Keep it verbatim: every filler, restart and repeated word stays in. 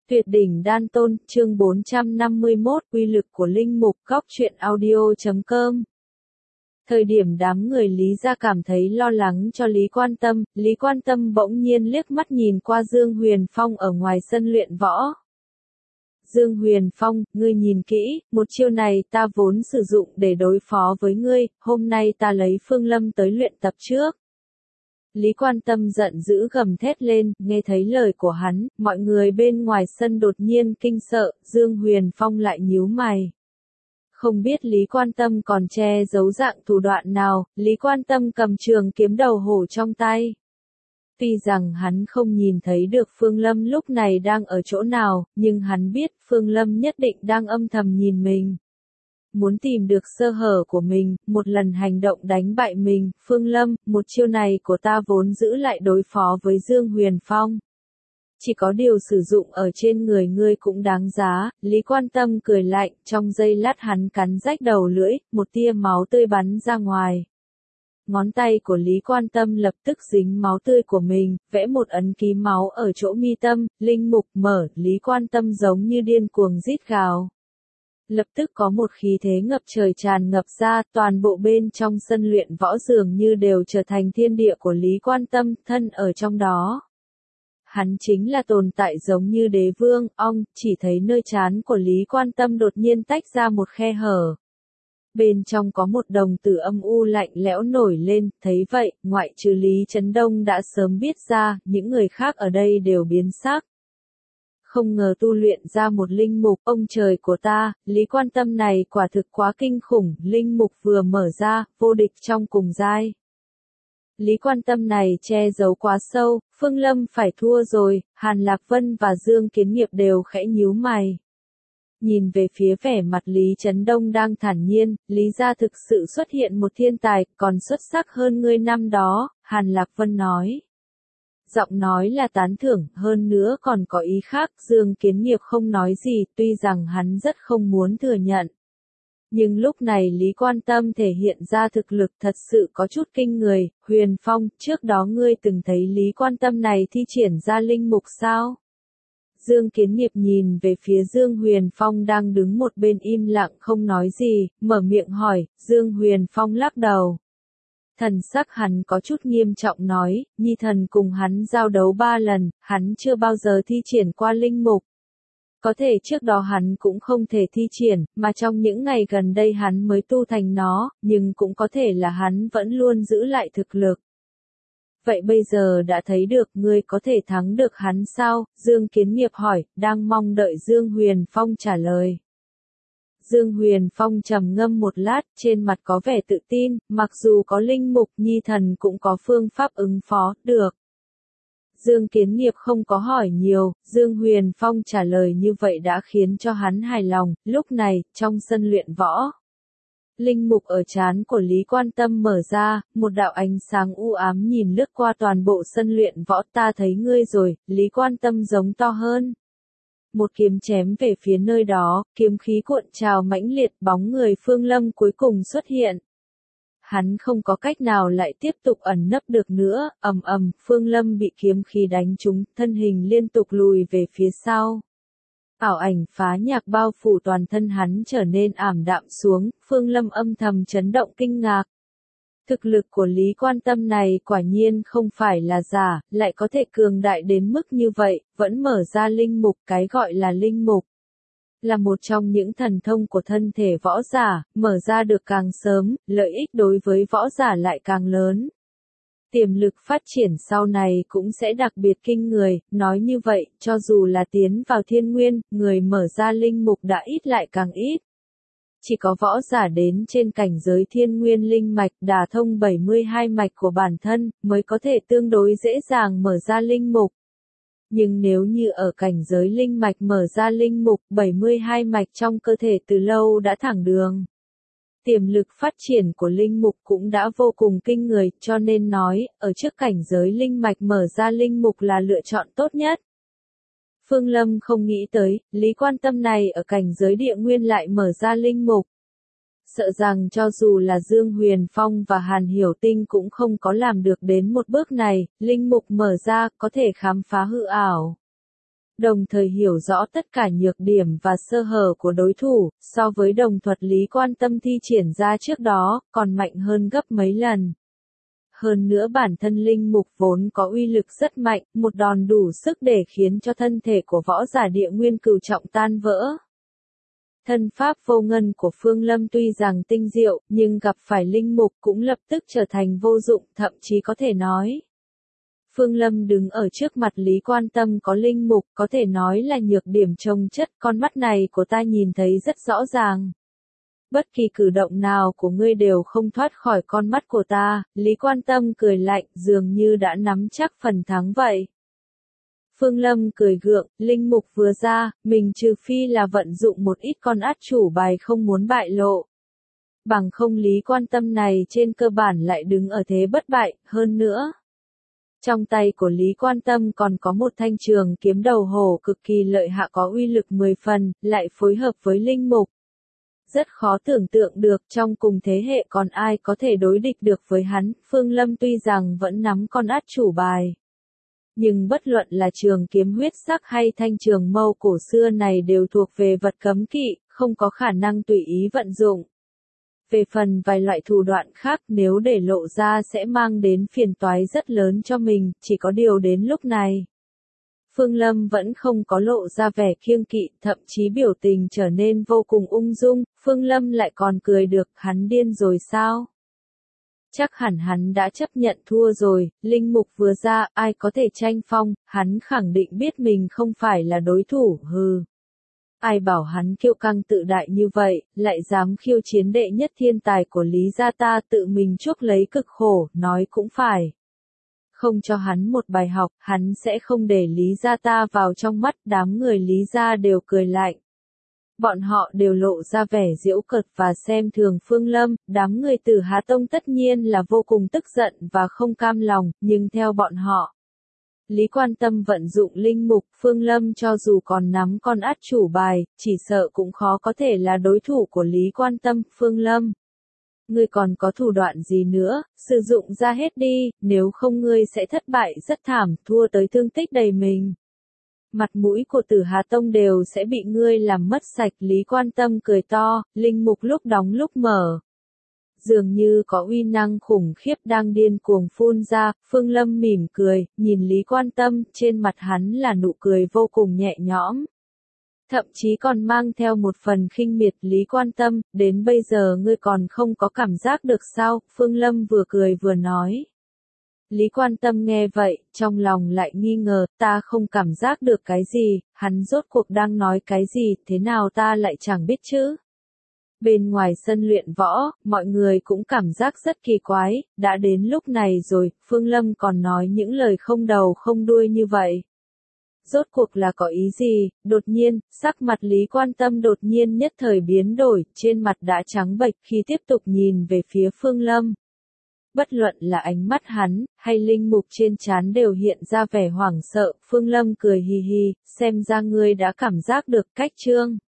Tuyệt đỉnh đan tôn, chương bốn trăm năm mươi mốt, uy lực của linh mục, góc truyện audio chấm com. Thời điểm đám người Lý gia cảm thấy lo lắng cho Lý Quan Tâm, Lý Quan Tâm bỗng nhiên liếc mắt nhìn qua Dương Huyền Phong ở ngoài sân luyện võ. Dương Huyền Phong, ngươi nhìn kỹ, một chiêu này ta vốn sử dụng để đối phó với ngươi, hôm nay ta lấy Phương Lâm tới luyện tập trước. Lý Quan Tâm giận dữ gầm thét lên, nghe thấy lời của hắn, mọi người bên ngoài sân đột nhiên kinh sợ, Dương Huyền Phong lại nhíu mày. Không biết Lý Quan Tâm còn che giấu dạng thủ đoạn nào, Lý Quan Tâm cầm trường kiếm đầu hổ trong tay. Tuy rằng hắn không nhìn thấy được Phương Lâm lúc này đang ở chỗ nào, nhưng hắn biết Phương Lâm nhất định đang âm thầm nhìn mình. Muốn tìm được sơ hở của mình, một lần hành động đánh bại mình, Phương Lâm, một chiêu này của ta vốn giữ lại đối phó với Dương Huyền Phong. Chỉ có điều sử dụng ở trên người ngươi cũng đáng giá, Lý Quan Tâm cười lạnh, trong giây lát hắn cắn rách đầu lưỡi, một tia máu tươi bắn ra ngoài. Ngón tay của Lý Quan Tâm lập tức dính máu tươi của mình, vẽ một ấn ký máu ở chỗ mi tâm, linh mục mở, Lý Quan Tâm giống như điên cuồng rít gào. Lập tức có một khí thế ngập trời tràn ngập ra, toàn bộ bên trong sân luyện võ dường như đều trở thành thiên địa của Lý Quan Tâm, thân ở trong đó. Hắn chính là tồn tại giống như đế vương, ong, chỉ thấy nơi trán của Lý Quan Tâm đột nhiên tách ra một khe hở. Bên trong có một đồng tử âm u lạnh lẽo nổi lên, thấy vậy, ngoại trừ Lý Chấn Đông đã sớm biết ra, những người khác ở đây đều biến sắc. Không ngờ tu luyện ra một linh mục, ông trời của ta, Lý Quan Tâm này quả thực quá kinh khủng, linh mục vừa mở ra, vô địch trong cùng giai. Lý Quan Tâm này che giấu quá sâu, Phương Lâm phải thua rồi, Hàn Lạc Vân và Dương Kiến Nghiệp đều khẽ nhíu mày. Nhìn về phía vẻ mặt Lý Chấn Đông đang thản nhiên, Lý gia thực sự xuất hiện một thiên tài, còn xuất sắc hơn ngươi năm đó, Hàn Lạc Vân nói. Giọng nói là tán thưởng, hơn nữa còn có ý khác, Dương Kiến Nghiệp không nói gì, tuy rằng hắn rất không muốn thừa nhận. Nhưng lúc này Lý Quan Tâm thể hiện ra thực lực thật sự có chút kinh người, Huyền Phong, trước đó ngươi từng thấy Lý Quan Tâm này thi triển ra linh mục sao? Dương Kiến Nghiệp nhìn về phía Dương Huyền Phong đang đứng một bên im lặng không nói gì, mở miệng hỏi, Dương Huyền Phong lắc đầu. Thần sắc hắn có chút nghiêm trọng nói, nhi thần cùng hắn giao đấu ba lần, hắn chưa bao giờ thi triển qua linh mục. Có thể trước đó hắn cũng không thể thi triển, mà trong những ngày gần đây hắn mới tu thành nó, nhưng cũng có thể là hắn vẫn luôn giữ lại thực lực. Vậy bây giờ đã thấy được ngươi có thể thắng được hắn sao? Dương Kiến Nghiệp hỏi, đang mong đợi Dương Huyền Phong trả lời. Dương Huyền Phong trầm ngâm một lát, trên mặt có vẻ tự tin, mặc dù có linh mục nhi thần cũng có phương pháp ứng phó, được. Dương Kiến Nghiệp không có hỏi nhiều, Dương Huyền Phong trả lời như vậy đã khiến cho hắn hài lòng, lúc này, trong sân luyện võ. Linh mục ở trán của Lý Quan Tâm mở ra, một đạo ánh sáng u ám nhìn lướt qua toàn bộ sân luyện võ, ta thấy ngươi rồi, Lý Quan Tâm giống to hơn. Một kiếm chém về phía nơi đó, kiếm khí cuộn trào mãnh liệt, bóng người Phương Lâm cuối cùng xuất hiện. Hắn không có cách nào lại tiếp tục ẩn nấp được nữa, ầm ầm, Phương Lâm bị kiếm khí đánh trúng, thân hình liên tục lùi về phía sau. Ảo ảnh phá nhạc bao phủ toàn thân hắn trở nên ảm đạm xuống, Phương Lâm âm thầm chấn động kinh ngạc. Thực lực của Lý Quan Tâm này quả nhiên không phải là giả, lại có thể cường đại đến mức như vậy, vẫn mở ra linh mục, cái gọi là linh mục. Là một trong những thần thông của thân thể võ giả, mở ra được càng sớm, lợi ích đối với võ giả lại càng lớn. Tiềm lực phát triển sau này cũng sẽ đặc biệt kinh người, nói như vậy, cho dù là tiến vào thiên nguyên, người mở ra linh mục đã ít lại càng ít. Chỉ có võ giả đến trên cảnh giới thiên nguyên linh mạch đả thông bảy mươi hai mạch của bản thân, mới có thể tương đối dễ dàng mở ra linh mục. Nhưng nếu như ở cảnh giới linh mạch mở ra linh mục, bảy mươi hai mạch trong cơ thể từ lâu đã thẳng đường. Tiềm lực phát triển của linh mục cũng đã vô cùng kinh người, cho nên nói, ở trước cảnh giới linh mạch mở ra linh mục là lựa chọn tốt nhất. Phương Lâm không nghĩ tới, Lý Quan Tâm này ở cảnh giới địa nguyên lại mở ra linh mục. Sợ rằng cho dù là Dương Huyền Phong và Hàn Hiểu Tinh cũng không có làm được đến một bước này, linh mục mở ra có thể khám phá hư ảo. đồng thời hiểu rõ tất cả nhược điểm và sơ hở của đối thủ, so với đồng thuật Lý Quan Tâm thi triển ra trước đó, còn mạnh hơn gấp mấy lần. Hơn nữa bản thân linh mục vốn có uy lực rất mạnh, một đòn đủ sức để khiến cho thân thể của võ giả địa nguyên cửu trọng tan vỡ. Thân pháp vô ngân của Phương Lâm tuy rằng tinh diệu, nhưng gặp phải linh mục cũng lập tức trở thành vô dụng, thậm chí có thể nói. Phương Lâm đứng ở trước mặt Lý Quan Tâm có linh mục, có thể nói là nhược điểm chồng chất, con mắt này của ta nhìn thấy rất rõ ràng. Bất kỳ cử động nào của ngươi đều không thoát khỏi con mắt của ta, Lý Quan Tâm cười lạnh, dường như đã nắm chắc phần thắng vậy. Phương Lâm cười gượng, linh mục vừa ra, mình trừ phi là vận dụng một ít con át chủ bài không muốn bại lộ. Bằng không Lý Quan Tâm này trên cơ bản lại đứng ở thế bất bại, hơn nữa. Trong tay của Lý Quan Tâm còn có một thanh trường kiếm đầu hổ cực kỳ lợi hại có uy lực mười phần, lại phối hợp với linh mục. Rất khó tưởng tượng được trong cùng thế hệ còn ai có thể đối địch được với hắn, Phương Lâm tuy rằng vẫn nắm con át chủ bài. Nhưng bất luận là trường kiếm huyết sắc hay thanh trường mâu cổ xưa này đều thuộc về vật cấm kỵ, không có khả năng tùy ý vận dụng. Về phần vài loại thủ đoạn khác nếu để lộ ra sẽ mang đến phiền toái rất lớn cho mình, chỉ có điều đến lúc này. Phương Lâm vẫn không có lộ ra vẻ kiêng kỵ, thậm chí biểu tình trở nên vô cùng ung dung, Phương Lâm lại còn cười được, hắn điên rồi sao? Chắc hẳn hắn đã chấp nhận thua rồi, linh mục vừa ra, ai có thể tranh phong, hắn khẳng định biết mình không phải là đối thủ, hừ. Ai bảo hắn kiêu căng tự đại như vậy, lại dám khiêu chiến đệ nhất thiên tài của Lý gia ta tự mình chuốc lấy cực khổ, nói cũng phải. Không cho hắn một bài học, hắn sẽ không để Lý gia ta vào trong mắt, đám người Lý gia đều cười lạnh. Bọn họ đều lộ ra vẻ giễu cợt và xem thường Phương Lâm, đám người Tử Hà Tông tất nhiên là vô cùng tức giận và không cam lòng, nhưng theo bọn họ. Lý Quan Tâm vận dụng linh mục, Phương Lâm cho dù còn nắm con át chủ bài, chỉ sợ cũng khó có thể là đối thủ của Lý Quan Tâm, Phương Lâm. Ngươi còn có thủ đoạn gì nữa, sử dụng ra hết đi, nếu không ngươi sẽ thất bại rất thảm, thua tới thương tích đầy mình. Mặt mũi của Tử Hà Tông đều sẽ bị ngươi làm mất sạch, Lý Quan Tâm cười to, linh mục lúc đóng lúc mở. Dường như có uy năng khủng khiếp đang điên cuồng phun ra, Phương Lâm mỉm cười, nhìn Lý Quan Tâm, trên mặt hắn là nụ cười vô cùng nhẹ nhõm. Thậm chí còn mang theo một phần khinh miệt. Lý Quan Tâm, đến bây giờ ngươi còn không có cảm giác được sao, Phương Lâm vừa cười vừa nói. Lý Quan Tâm nghe vậy, trong lòng lại nghi ngờ, ta không cảm giác được cái gì, hắn rốt cuộc đang nói cái gì, thế nào ta lại chẳng biết chứ. Bên ngoài sân luyện võ, mọi người cũng cảm giác rất kỳ quái, đã đến lúc này rồi, Phương Lâm còn nói những lời không đầu không đuôi như vậy. Rốt cuộc là có ý gì, đột nhiên, sắc mặt Lý Quan Tâm đột nhiên nhất thời biến đổi, trên mặt đã trắng bệch khi tiếp tục nhìn về phía Phương Lâm. Bất luận là ánh mắt hắn, hay linh mục trên trán đều hiện ra vẻ hoảng sợ, Phương Lâm cười hì hì, xem ra ngươi đã cảm giác được cách chương.